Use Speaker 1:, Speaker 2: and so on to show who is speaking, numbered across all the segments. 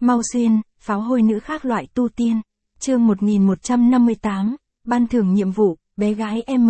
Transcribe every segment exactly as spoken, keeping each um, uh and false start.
Speaker 1: Mau xuyên, pháo hôi nữ khác loại tu tiên. Chương một nghìn một trăm năm mươi tám, ban thưởng nhiệm vụ, bé gái M.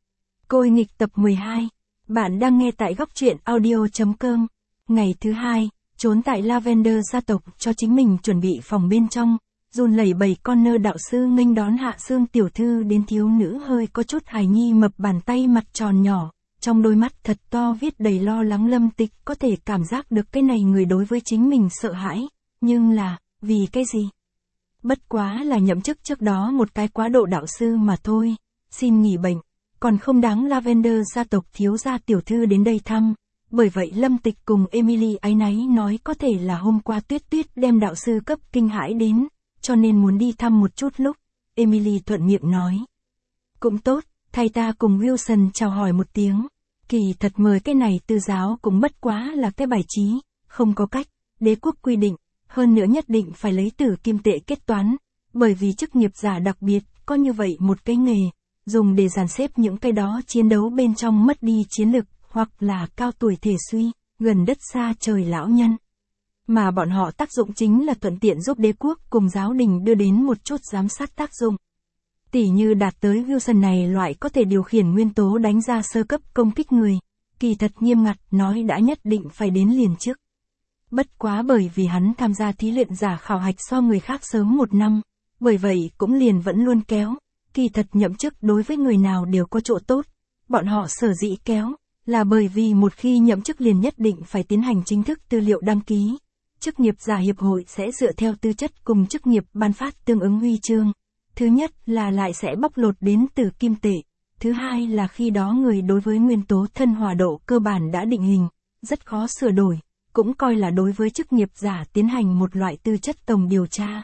Speaker 1: Côi nghịch tập mười hai. Bạn đang nghe tại góc truyện audio.com. Ngày thứ hai, trốn tại Lavender gia tộc cho chính mình chuẩn bị phòng bên trong, run lẩy bẩy con nơ đạo sư nghênh đón Hạ Sương tiểu thư đến. Thiếu nữ hơi có chút hài nhi mập bàn tay mặt tròn nhỏ, trong đôi mắt thật to viết đầy lo lắng. Lâm Tịch có thể cảm giác được cái này người đối với chính mình sợ hãi, nhưng là, vì cái gì? Bất quá là nhậm chức trước đó một cái quá độ đạo sư mà thôi, xin nghỉ bệnh, còn không đáng Lavender gia tộc thiếu gia tiểu thư đến đây thăm. Bởi vậy Lâm Tịch cùng Emily áy náy nói có thể là hôm qua Tuyết Tuyết đem đạo sư cấp kinh hãi đến, cho nên muốn đi thăm một chút. Lúc Emily thuận miệng nói, cũng tốt, thay ta cùng Wilson chào hỏi một tiếng. Kỳ thật mời cái này tư giáo cũng bất quá là cái bài trí, không có cách, đế quốc quy định, hơn nữa nhất định phải lấy tử kim tệ kết toán, bởi vì chức nghiệp giả đặc biệt, có như vậy một cái nghề, dùng để dàn xếp những cái đó chiến đấu bên trong mất đi chiến lực, hoặc là cao tuổi thể suy, gần đất xa trời lão nhân. Mà bọn họ tác dụng chính là thuận tiện giúp đế quốc cùng giáo đình đưa đến một chút giám sát tác dụng. Tỉ như đạt tới Wilson này loại có thể điều khiển nguyên tố đánh ra sơ cấp công kích người, kỳ thật nghiêm ngặt nói đã nhất định phải đến liền trước. Bất quá bởi vì hắn tham gia thí luyện giả khảo hạch so người khác sớm một năm, bởi vậy cũng liền vẫn luôn kéo, kỳ thật nhậm chức đối với người nào đều có chỗ tốt, bọn họ sở dĩ kéo, là bởi vì một khi nhậm chức liền nhất định phải tiến hành chính thức tư liệu đăng ký. Chức nghiệp giả hiệp hội sẽ dựa theo tư chất cùng chức nghiệp ban phát tương ứng huy chương. Thứ nhất là lại sẽ bóc lột đến từ kim tệ, thứ hai là khi đó người đối với nguyên tố thân hòa độ cơ bản đã định hình, rất khó sửa đổi, cũng coi là đối với chức nghiệp giả tiến hành một loại tư chất tổng điều tra.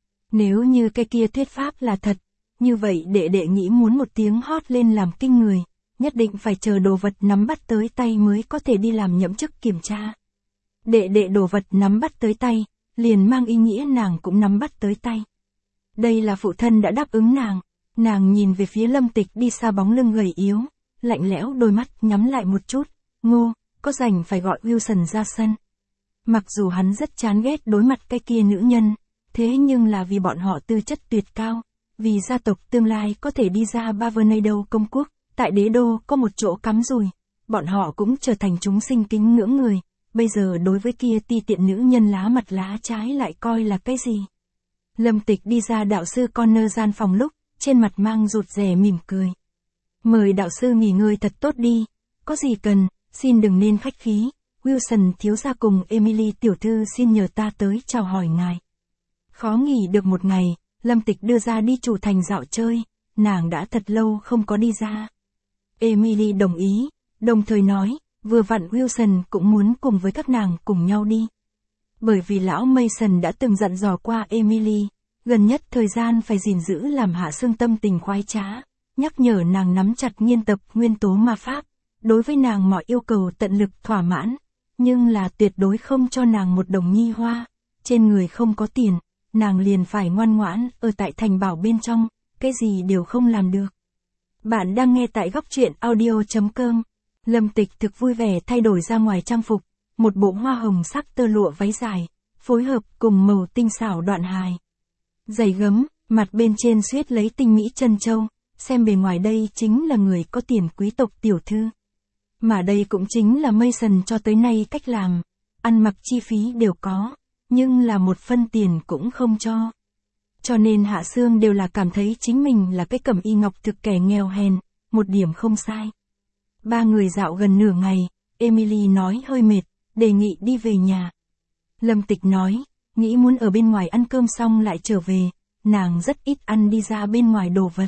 Speaker 1: Nếu như cái kia thuyết pháp là thật, như vậy đệ đệ nghĩ muốn một tiếng hót lên làm kinh người, nhất định phải chờ đồ vật nắm bắt tới tay mới có thể đi làm nhậm chức kiểm tra. Đệ đệ đồ vật nắm bắt tới tay, liền mang ý nghĩa nàng cũng nắm bắt tới tay. Đây là phụ thân đã đáp ứng nàng, nàng nhìn về phía Lâm Tịch đi xa bóng lưng gầy yếu, lạnh lẽo đôi mắt nhắm lại một chút, Ngô, có rảnh phải gọi Wilson ra sân. Mặc dù hắn rất chán ghét đối mặt cái kia nữ nhân, thế nhưng là vì bọn họ tư chất tuyệt cao, vì gia tộc tương lai có thể đi ra Bavernado công quốc, tại đế đô có một chỗ cắm rùi, bọn họ cũng trở thành chúng sinh kính ngưỡng người, bây giờ đối với kia ti tiện nữ nhân lá mặt lá trái lại coi là cái gì. Lâm Tịch đi ra đạo sư Connor gian phòng lúc, trên mặt mang rụt rè mỉm cười. Mời đạo sư nghỉ ngơi thật tốt đi, có gì cần, xin đừng nên khách khí, Wilson thiếu gia cùng Emily tiểu thư xin nhờ ta tới chào hỏi ngài. Khó nghỉ được một ngày, Lâm Tịch đưa ra đi chủ thành dạo chơi, nàng đã thật lâu không có đi ra. Emily đồng ý, đồng thời nói, vừa vặn Wilson cũng muốn cùng với các nàng cùng nhau đi. Bởi vì lão Mason đã từng dặn dò qua Emily, gần nhất thời gian phải gìn giữ làm Hạ Sương tâm tình khoái trá, nhắc nhở nàng nắm chặt nghiên tập nguyên tố ma pháp, đối với nàng mọi yêu cầu tận lực thỏa mãn, nhưng là tuyệt đối không cho nàng một đồng nhi hoa, trên người không có tiền, nàng liền phải ngoan ngoãn ở tại thành bảo bên trong, cái gì đều không làm được. Bạn đang nghe tại góc truyện audio.com. Lâm Tịch thực vui vẻ thay đổi ra ngoài trang phục, một bộ hoa hồng sắc tơ lụa váy dài, phối hợp cùng màu tinh xảo đoạn hài. Giày gấm, mặt bên trên xuyết lấy tinh mỹ chân châu, xem bề ngoài đây chính là người có tiền quý tộc tiểu thư. Mà đây cũng chính là Mason cho tới nay cách làm, ăn mặc chi phí đều có, nhưng là một phân tiền cũng không cho. Cho nên Hạ Sương đều là cảm thấy chính mình là cái cẩm y ngọc thực kẻ nghèo hèn, một điểm không sai. Ba người dạo gần nửa ngày, Emily nói hơi mệt, đề nghị đi về nhà. Lâm Tịch nói, nghĩ muốn ở bên ngoài ăn cơm xong lại trở về, nàng rất ít ăn đi ra bên ngoài đồ vật.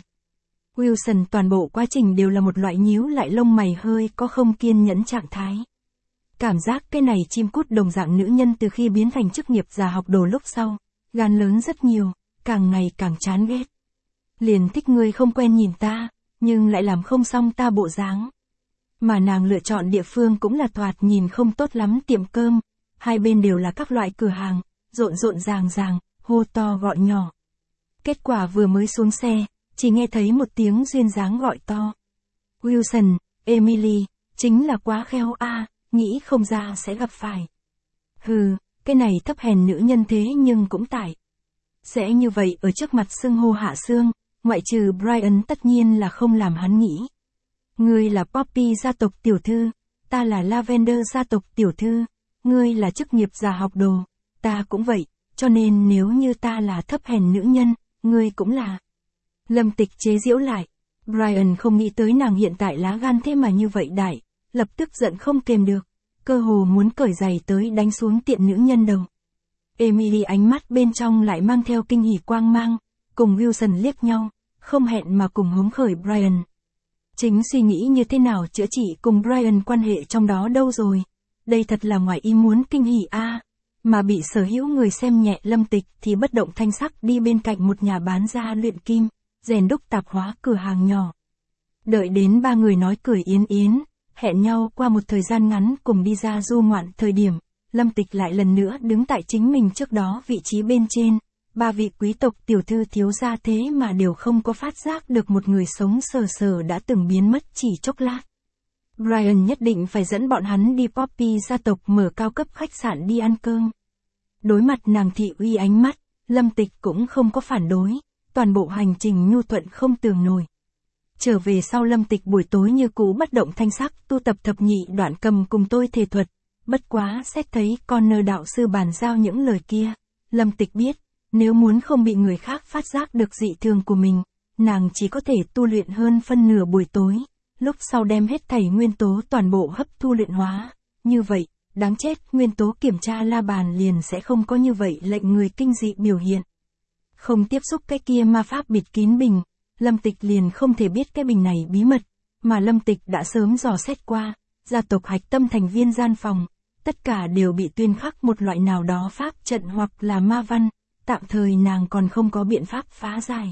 Speaker 1: Wilson toàn bộ quá trình đều là một loại nhíu lại lông mày hơi có không kiên nhẫn trạng thái. Cảm giác cái này chim cút đồng dạng nữ nhân từ khi biến thành chức nghiệp giả học đồ lúc sau, gan lớn rất nhiều, càng ngày càng chán ghét. Liền thích người không quen nhìn ta, nhưng lại làm không xong ta bộ dáng. Mà nàng lựa chọn địa phương cũng là thoạt nhìn không tốt lắm tiệm cơm, hai bên đều là các loại cửa hàng, rộn rộn ràng ràng, hô to gọi nhỏ. Kết quả vừa mới xuống xe, chỉ nghe thấy một tiếng duyên dáng gọi to. Wilson, Emily, chính là quá khéo a, nghĩ không ra sẽ gặp phải. Hừ, cái này thấp hèn nữ nhân thế nhưng cũng tại. Sẽ như vậy ở trước mặt xưng hô Hạ Sương, ngoại trừ Brian tất nhiên là không làm hắn nghĩ. Ngươi là Poppy gia tộc tiểu thư, ta là Lavender gia tộc tiểu thư, ngươi là chức nghiệp giả học đồ, ta cũng vậy, cho nên nếu như ta là thấp hèn nữ nhân, ngươi cũng là. Lâm Tịch chế giễu lại. Brian không nghĩ tới nàng hiện tại lá gan thế mà như vậy đại, lập tức giận không kềm được, cơ hồ muốn cởi giày tới đánh xuống tiện nữ nhân đầu. Emily ánh mắt bên trong lại mang theo kinh hỉ quang mang, cùng Wilson liếc nhau, không hẹn mà cùng hống khởi Brian. Chính suy nghĩ như thế nào chữa trị cùng Brian quan hệ trong đó đâu rồi, đây thật là ngoài ý muốn kinh hỉ a. À. Mà bị sở hữu người xem nhẹ Lâm Tịch thì bất động thanh sắc đi bên cạnh một nhà bán ra luyện kim, rèn đúc tạp hóa cửa hàng nhỏ. Đợi đến ba người nói cười yến yến, hẹn nhau qua một thời gian ngắn cùng đi ra du ngoạn thời điểm, Lâm Tịch lại lần nữa đứng tại chính mình trước đó vị trí bên trên, ba vị quý tộc tiểu thư thiếu gia thế mà đều không có phát giác được một người sống sờ sờ đã từng biến mất chỉ chốc lát. Brian nhất định phải dẫn bọn hắn đi Poppy gia tộc mở cao cấp khách sạn đi ăn cơm. Đối mặt nàng thị uy ánh mắt, Lâm Tịch cũng không có phản đối, toàn bộ hành trình nhu thuận không tường nổi. Trở về sau Lâm Tịch buổi tối như cũ bất động thanh sắc tu tập thập nhị đoạn cầm cùng tôi thể thuật, bất quá xét thấy Connor đạo sư bàn giao những lời kia, Lâm Tịch biết, nếu muốn không bị người khác phát giác được dị thường của mình, nàng chỉ có thể tu luyện hơn phân nửa buổi tối, lúc sau đem hết thảy nguyên tố toàn bộ hấp thu luyện hóa, như vậy, đáng chết nguyên tố kiểm tra la bàn liền sẽ không có như vậy lệnh người kinh dị biểu hiện. Không tiếp xúc cái kia ma pháp bịt kín bình, Lâm Tịch liền không thể biết cái bình này bí mật, mà Lâm Tịch đã sớm dò xét qua, gia tộc hạch tâm thành viên gian phòng, tất cả đều bị tuyên khắc một loại nào đó pháp trận hoặc là ma văn, tạm thời nàng còn không có biện pháp phá giải.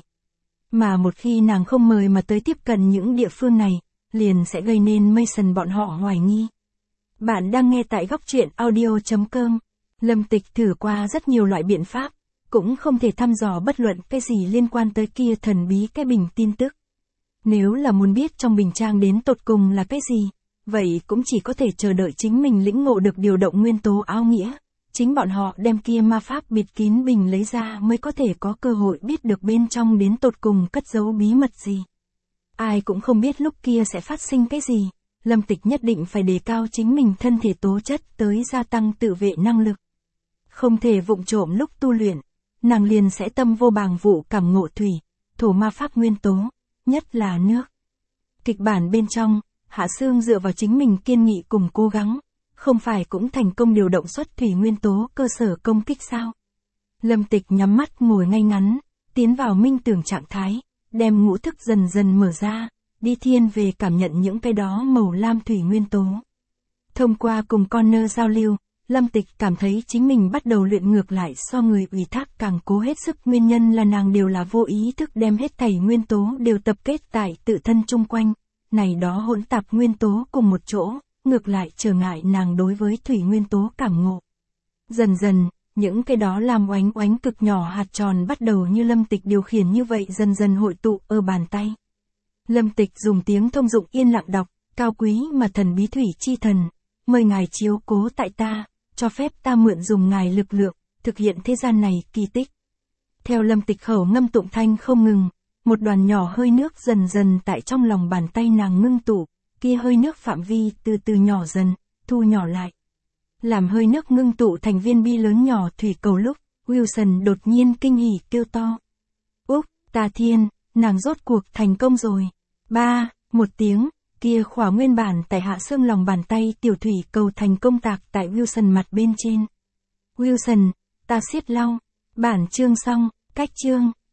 Speaker 1: Mà một khi nàng không mời mà tới tiếp cận những địa phương này, liền sẽ gây nên Mason bọn họ hoài nghi. Bạn đang nghe tại góc truyện audio chấm com. Lâm Tịch thử qua rất nhiều loại biện pháp, cũng không thể thăm dò bất luận cái gì liên quan tới kia thần bí cái bình tin tức. Nếu là muốn biết trong bình trang đến tột cùng là cái gì, vậy cũng chỉ có thể chờ đợi chính mình lĩnh ngộ được điều động nguyên tố áo nghĩa. Chính bọn họ đem kia ma pháp bịt kín bình lấy ra mới có thể có cơ hội biết được bên trong đến tột cùng cất giấu bí mật gì. Ai cũng không biết lúc kia sẽ phát sinh cái gì, Lâm Tịch nhất định phải đề cao chính mình thân thể tố chất tới gia tăng tự vệ năng lực. Không thể vụng trộm lúc tu luyện, nàng liền sẽ tâm vô bàng vụ cảm ngộ thủy, thổ ma pháp nguyên tố, nhất là nước. Kịch bản bên trong, Hạ Sương dựa vào chính mình kiên nghị cùng cố gắng, không phải cũng thành công điều động xuất thủy nguyên tố cơ sở công kích sao? Lâm Tịch nhắm mắt ngồi ngay ngắn, tiến vào minh tưởng trạng thái, đem ngũ thức dần dần mở ra, đi thiên về cảm nhận những cái đó màu lam thủy nguyên tố. Thông qua cùng Connor giao lưu, Lâm Tịch cảm thấy chính mình bắt đầu luyện ngược lại so người ủy thác càng cố hết sức, nguyên nhân là nàng đều là vô ý thức đem hết thảy nguyên tố đều tập kết tại tự thân chung quanh, này đó hỗn tạp nguyên tố cùng một chỗ, ngược lại trở ngại nàng đối với thủy nguyên tố cảm ngộ. Dần dần, những cái đó làm oánh oánh cực nhỏ hạt tròn bắt đầu như Lâm Tịch điều khiển như vậy dần dần hội tụ ở bàn tay. Lâm Tịch dùng tiếng thông dụng yên lặng đọc, cao quý mà thần bí thủy chi thần, mời ngài chiếu cố tại ta, cho phép ta mượn dùng ngài lực lượng, thực hiện thế gian này kỳ tích. Theo Lâm Tịch khẩu ngâm tụng thanh không ngừng, một đoàn nhỏ hơi nước dần dần tại trong lòng bàn tay nàng ngưng tụ, kia hơi nước phạm vi từ từ nhỏ dần, thu nhỏ lại. Làm hơi nước ngưng tụ thành viên bi lớn nhỏ thủy cầu lúc, Wilson đột nhiên kinh hỉ kêu to. Úc, ta thiên, nàng rốt cuộc thành công rồi. Ba, một tiếng, kia khỏa nguyên bản tại Hạ Sương lòng bàn tay tiểu thủy cầu thành công tạc tại Wilson mặt bên trên. Wilson, ta siết lau. Bản chương xong, cách chương.